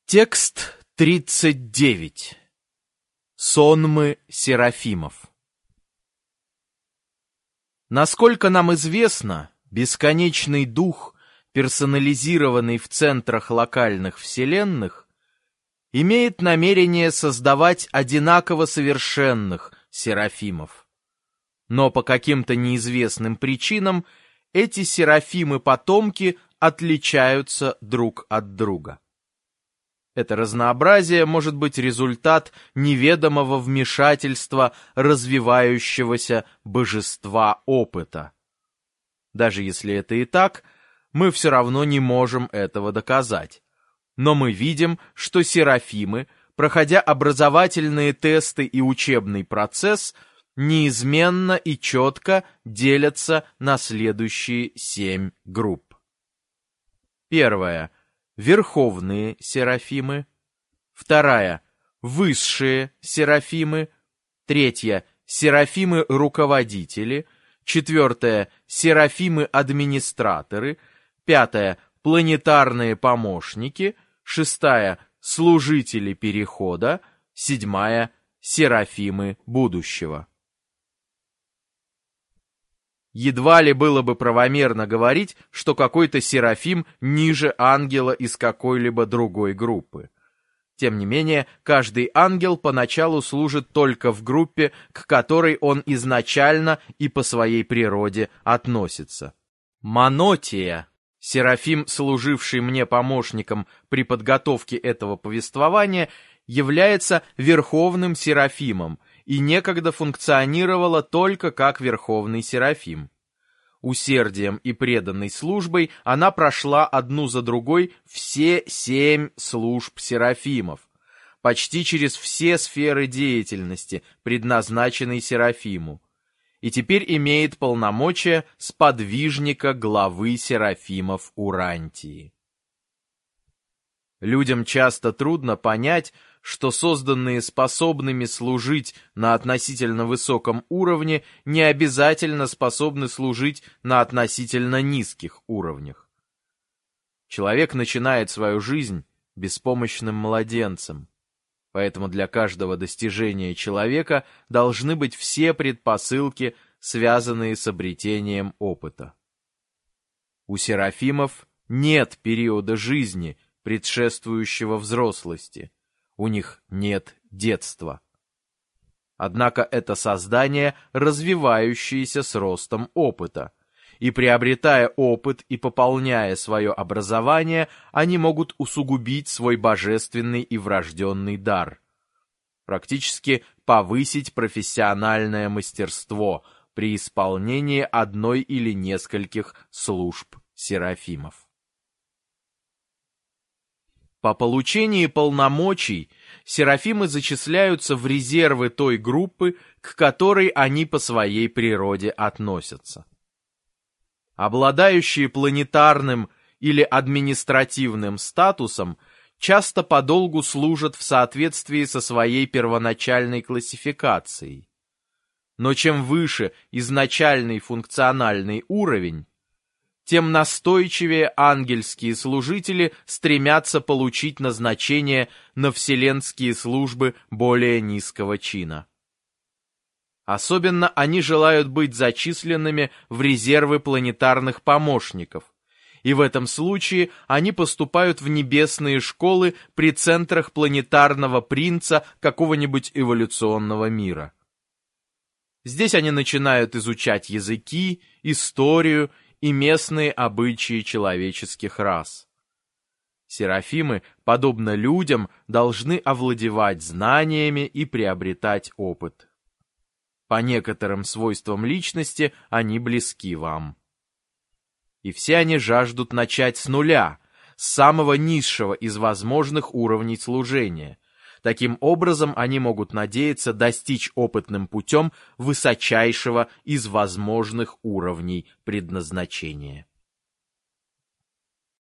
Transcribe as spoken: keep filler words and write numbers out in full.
Текст тридцать девять. Сонмы серафимов. Насколько нам известно, бесконечный дух, персонализированный в центрах локальных вселенных, имеет намерение создавать одинаково совершенных серафимов. Но по каким-то неизвестным причинам эти серафимы-потомки отличаются друг от друга. Это разнообразие может быть результат неведомого вмешательства развивающегося божества опыта. Даже если это и так, мы все равно не можем этого доказать. Но мы видим, что серафимы, проходя образовательные тесты и учебный процесс, неизменно и четко делятся на следующие семь групп. Первое. Верховные серафимы. Вторая. Высшие серафимы. Третья. Серафимы-руководители. Четвертое. Серафимы-администраторы. Пятое. Планетарные помощники. Шестая. Служители перехода. Седьмая. Серафимы будущего. Едва ли было бы правомерно говорить, что какой-то серафим ниже ангела из какой-либо другой группы. Тем не менее, каждый ангел поначалу служит только в группе, к которой он изначально и по своей природе относится. Монотия, серафим, служивший мне помощником при подготовке этого повествования, является верховным серафимом и некогда функционировала только как верховный серафим. Усердием и преданной службой она прошла одну за другой все семь служб серафимов, почти через все сферы деятельности, предназначенной серафиму, и теперь имеет полномочия сподвижника главы серафимов Урантии. Людям часто трудно понять, что созданные способными служить на относительно высоком уровне не обязательно способны служить на относительно низких уровнях. Человек начинает свою жизнь беспомощным младенцем, поэтому для каждого достижения человека должны быть все предпосылки, связанные с обретением опыта. У серафимов нет периода жизни, предшествующего взрослости. У них нет детства. Однако это создания, развивающиеся с ростом опыта, и приобретая опыт и пополняя свое образование, они могут усугубить свой божественный и врожденный дар, практически повысить профессиональное мастерство при исполнении одной или нескольких служб серафимов. По получении полномочий серафимы зачисляются в резервы той группы, к которой они по своей природе относятся. Обладающие планетарным или административным статусом часто подолгу служат в соответствии со своей первоначальной классификацией. Но чем выше изначальный функциональный уровень, тем настойчивее ангельские служители стремятся получить назначение на вселенские службы более низкого чина. Особенно они желают быть зачисленными в резервы планетарных помощников, и в этом случае они поступают в небесные школы при центрах планетарного принца какого-нибудь эволюционного мира. Здесь они начинают изучать языки, историю и местные обычаи человеческих рас. Серафимы, подобно людям, должны овладевать знаниями и приобретать опыт. По некоторым свойствам личности они близки вам. И все они жаждут начать с нуля, с самого низшего из возможных уровней служения. Таким образом, они могут надеяться достичь опытным путем высочайшего из возможных уровней предназначения.